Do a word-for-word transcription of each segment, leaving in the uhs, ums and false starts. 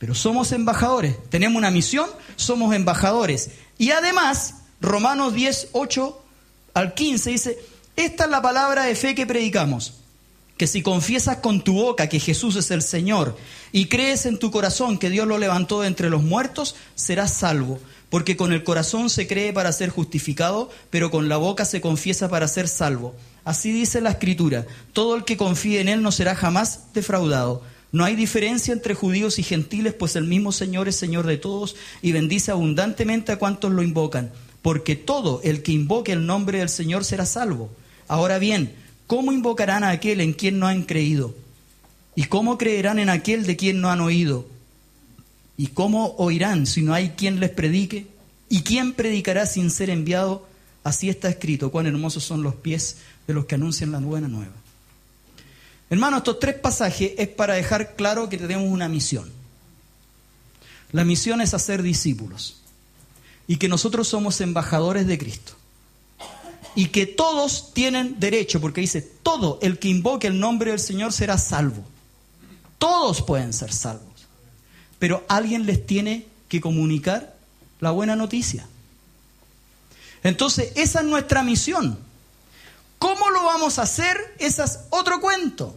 Pero somos embajadores, tenemos una misión, somos embajadores. Y además, Romanos diez, ocho al quince dice, esta es la palabra de fe que predicamos, que si confiesas con tu boca que Jesús es el Señor y crees en tu corazón que Dios lo levantó de entre los muertos, serás salvo. Porque con el corazón se cree para ser justificado, pero con la boca se confiesa para ser salvo. Así dice la Escritura, todo el que confíe en Él no será jamás defraudado. No hay diferencia entre judíos y gentiles, pues el mismo Señor es Señor de todos y bendice abundantemente a cuantos lo invocan. Porque todo el que invoque el nombre del Señor será salvo. Ahora bien, ¿cómo invocarán a aquel en quien no han creído? ¿Y cómo creerán en aquel de quien no han oído? ¿Y cómo oirán si no hay quien les predique? ¿Y quién predicará sin ser enviado? Así está escrito, cuán hermosos son los pies de los que anuncian la buena nueva. Hermanos, estos tres pasajes es para dejar claro que tenemos una misión. La misión es hacer discípulos y que nosotros somos embajadores de Cristo. Y que todos tienen derecho, porque dice, todo el que invoque el nombre del Señor será salvo. Todos pueden ser salvos. Pero alguien les tiene que comunicar la buena noticia. Entonces, esa es nuestra misión. ¿Cómo lo vamos a hacer? Ese es otro cuento.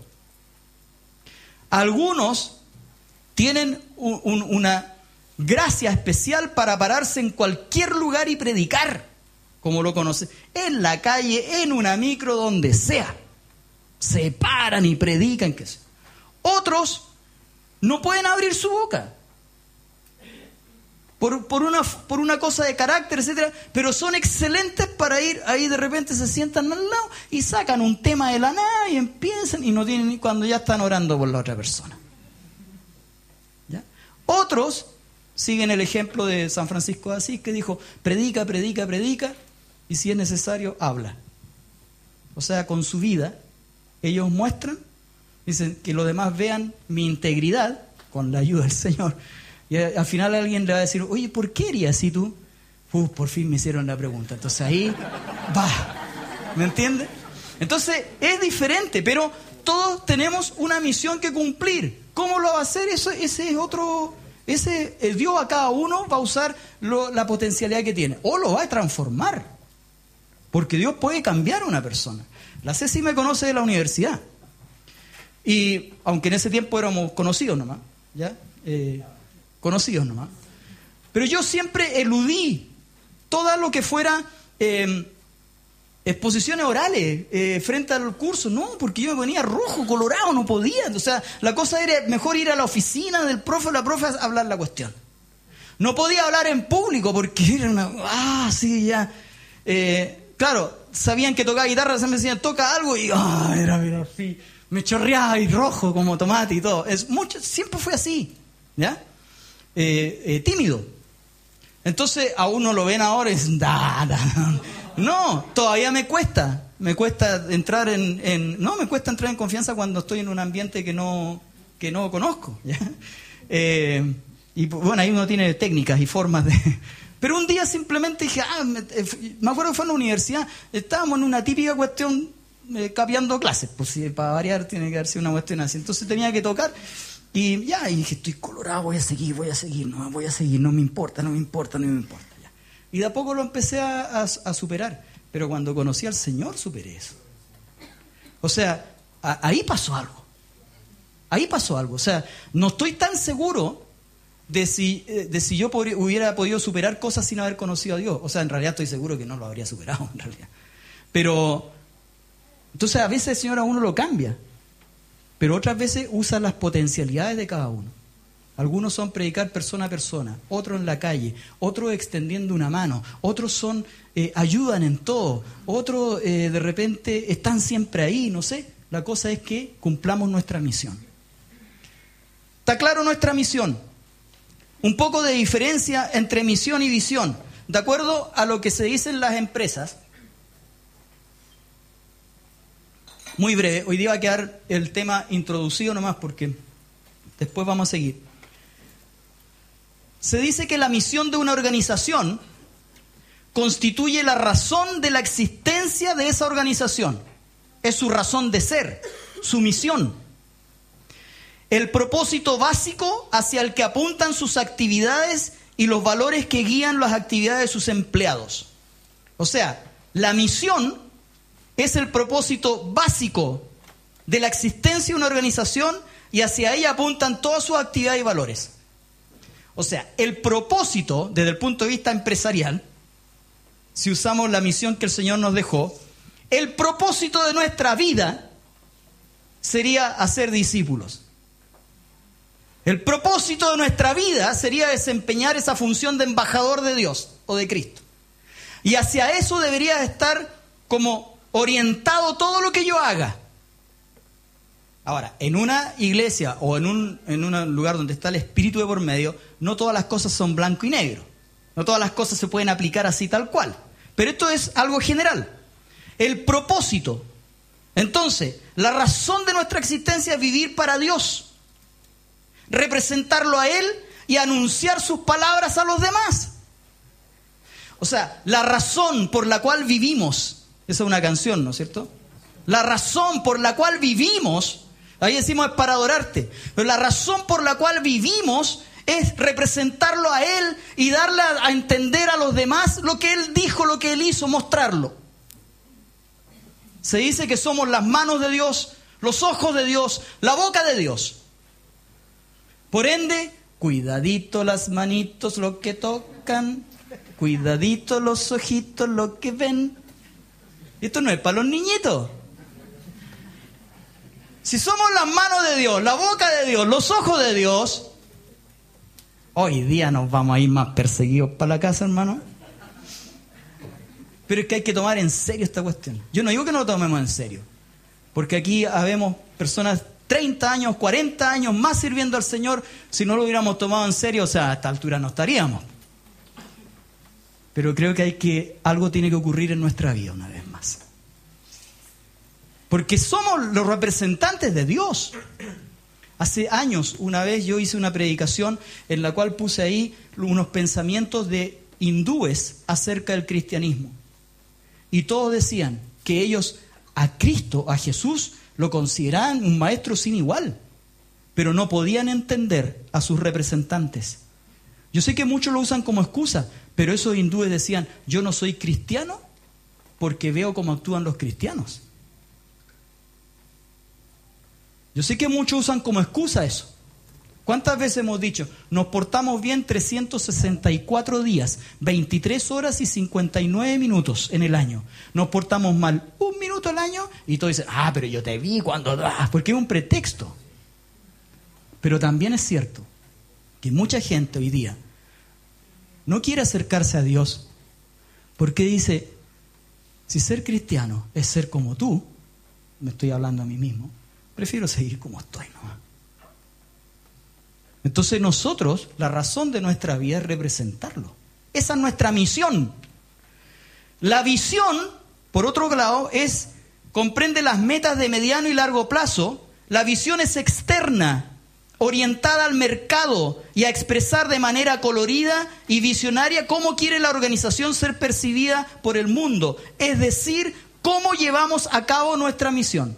Algunos tienen un, un, una gracia especial para pararse en cualquier lugar y predicar, como lo conocen, en la calle, en una micro, donde sea. Se paran y predican. ¿Qué sé? Otros no pueden abrir su boca. Por, por, una, por una cosa de carácter, etcétera, pero son excelentes para ir, ahí de repente se sientan al lado y sacan un tema de la nada y empiezan y no tienen ni cuando ya están orando por la otra persona. ¿Ya? Otros siguen el ejemplo de San Francisco de Asís, que dijo, predica, predica, predica, y si es necesario, habla. O sea, con su vida, ellos muestran, dicen que los demás vean mi integridad, con la ayuda del Señor. Y al final alguien le va a decir, oye, ¿por qué eres así tú? Uf, por fin me hicieron la pregunta. Entonces ahí va. ¿Me entiendes? Entonces es diferente, pero todos tenemos una misión que cumplir. ¿Cómo lo va a hacer? Eso, ese es otro... Ese, el Dios a cada uno va a usar lo, la potencialidad que tiene. O lo va a transformar. Porque Dios puede cambiar a una persona. La Ceci me conoce de la universidad. Y aunque en ese tiempo éramos conocidos nomás, ¿ya? Eh... conocidos nomás. Pero yo siempre eludí todo lo que fuera eh, exposiciones orales eh, frente al curso. No, porque yo me ponía rojo, colorado, no podía. O sea, la cosa era mejor ir a la oficina del profe o la profe a hablar la cuestión. No podía hablar en público porque era una... Ah, sí, ya. Eh, claro, sabían que tocaba guitarra, se me decían, toca algo y... Ah, era, era así. Me chorreaba y rojo como tomate y todo. Es mucho, siempre fue así, ¿ya? Eh, eh, tímido. Entonces a uno lo ven ahora y dicen, da, da. No, todavía me cuesta me cuesta entrar en, en no, me cuesta entrar en confianza cuando estoy en un ambiente que no que no conozco, ¿ya? Eh, y bueno, ahí uno tiene técnicas y formas de... Pero un día simplemente dije, ah, me, me acuerdo que fue en la universidad, estábamos en una típica cuestión eh, capeando clases, pues si para variar tiene que haber sido una cuestión así, entonces tenía que tocar. Y ya, y dije, estoy colorado, voy a seguir, voy a seguir, no, voy a seguir, no me importa, no me importa, no me importa. Ya. Y de a poco lo empecé a, a, a superar. Pero cuando conocí al Señor, superé eso. O sea, a, ahí pasó algo. Ahí pasó algo. O sea, no estoy tan seguro de si, de si yo podría, hubiera podido superar cosas sin haber conocido a Dios. O sea, en realidad estoy seguro que no lo habría superado, en realidad. Pero, entonces a veces el Señor a uno lo cambia. Pero otras veces usa las potencialidades de cada uno. Algunos son predicar persona a persona, otros en la calle, otros extendiendo una mano, otros son eh, ayudan en todo, otros eh, de repente están siempre ahí, no sé. La cosa es que cumplamos nuestra misión. ¿Está claro nuestra misión? Un poco de diferencia entre misión y visión. De acuerdo a lo que se dice en las empresas, muy breve, hoy día va a quedar el tema introducido nomás porque después vamos a seguir. Se dice que la misión de una organización constituye la razón de la existencia de esa organización. Es su razón de ser, su misión. el propósito básico hacia el que apuntan sus actividades y los valores que guían las actividades de sus empleados. O sea, la misión es el propósito básico de la existencia de una organización y hacia ella apuntan todas sus actividades y valores. O sea, el propósito, desde el punto de vista empresarial, si usamos la misión que el Señor nos dejó, el propósito de nuestra vida sería hacer discípulos. El propósito de nuestra vida sería desempeñar esa función de embajador de Dios o de Cristo. Y hacia eso debería estar como orientado todo lo que yo haga. Ahora, en una iglesia o en un, en un lugar donde está el Espíritu de por medio, no todas las cosas son blanco y negro. No todas las cosas se pueden aplicar así tal cual. Pero esto es algo general. El propósito. Entonces, la razón de nuestra existencia es vivir para Dios. Representarlo a Él y anunciar sus palabras a los demás. O sea, la razón por la cual vivimos, esa es una canción, ¿no es cierto? La razón por la cual vivimos, ahí decimos es para adorarte, pero la razón por la cual vivimos es representarlo a Él y darle a entender a los demás lo que Él dijo, lo que Él hizo, mostrarlo. Se dice que somos las manos de Dios, los ojos de Dios, la boca de Dios. Por ende, cuidadito las manitos lo que tocan, cuidadito los ojitos lo que ven. Esto no es para los niñitos. Si somos las manos de Dios, la boca de Dios, los ojos de Dios, hoy día nos vamos a ir más perseguidos para la casa, hermano. Pero es que hay que tomar en serio esta cuestión. Yo no digo que no lo tomemos en serio, porque aquí habemos personas treinta años, cuarenta años más sirviendo al Señor. Si no lo hubiéramos tomado en serio, o sea, a esta altura no estaríamos. Pero creo que hay que, algo tiene que ocurrir en nuestra vida una vez más. Porque somos los representantes de Dios. Hace años, una vez yo hice una predicación en la cual puse ahí unos pensamientos de hindúes acerca del cristianismo. Y todos decían que ellos a Cristo, a Jesús, lo consideraban un maestro sin igual, pero no podían entender a sus representantes. Yo sé que muchos lo usan como excusa, pero esos hindúes decían, yo no soy cristiano porque veo cómo actúan los cristianos. Yo sé que muchos usan como excusa eso. ¿Cuántas veces hemos dicho, nos portamos bien trescientos sesenta y cuatro días, veintitrés horas y cincuenta y nueve minutos en el año? Nos portamos mal un minuto al año y todos dicen, ah, pero yo te vi cuando... Ah, porque es un pretexto. Pero también es cierto que mucha gente hoy día no quiere acercarse a Dios porque dice, si ser cristiano es ser como tú, me estoy hablando a mí mismo, prefiero seguir como estoy, ¿no? Entonces nosotros, la razón de nuestra vida es representarlo. Esa es nuestra misión. La visión, por otro lado, es comprende las metas de mediano y largo plazo. La visión es externa, orientada al mercado y a expresar de manera colorida y visionaria cómo quiere la organización ser percibida por el mundo. Es decir, cómo llevamos a cabo nuestra misión.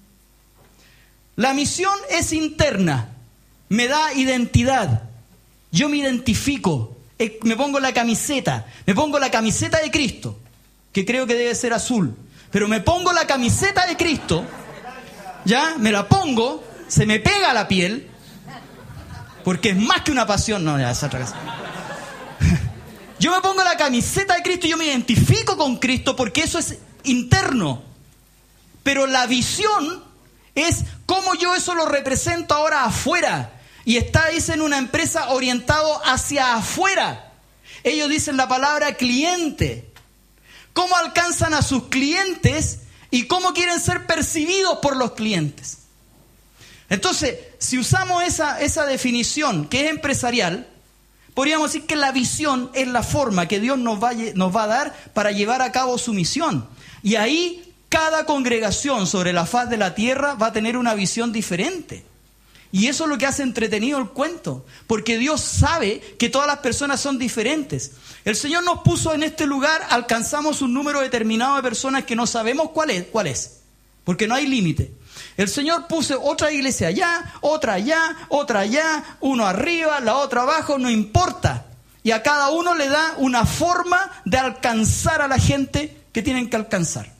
La misión es interna. Me da identidad. Yo me identifico. Me pongo la camiseta. Me pongo la camiseta de Cristo, que creo que debe ser azul. Pero me pongo la camiseta de Cristo. Ya, me la pongo. Se me pega a la piel. Porque es más que una pasión. No, ya, esa otra cosa. Yo me pongo la camiseta de Cristo y yo me identifico con Cristo porque eso es interno. Pero la visión es cómo yo eso lo represento ahora afuera. Y está, dicen, una empresa orientado hacia afuera. Ellos dicen la palabra cliente. ¿Cómo alcanzan a sus clientes y cómo quieren ser percibidos por los clientes? Entonces, si usamos esa, esa definición que es empresarial, podríamos decir que la visión es la forma que Dios nos va, nos va a dar para llevar a cabo su misión. Y ahí cada congregación sobre la faz de la tierra va a tener una visión diferente. Y eso es lo que hace entretenido el cuento, porque Dios sabe que todas las personas son diferentes. El Señor nos puso en este lugar, alcanzamos un número determinado de personas que no sabemos cuál es, cuál es, porque no hay límite. El Señor puso otra iglesia allá, otra allá, otra allá, uno arriba, la otra abajo, no importa. Y a cada uno le da una forma de alcanzar a la gente que tienen que alcanzar.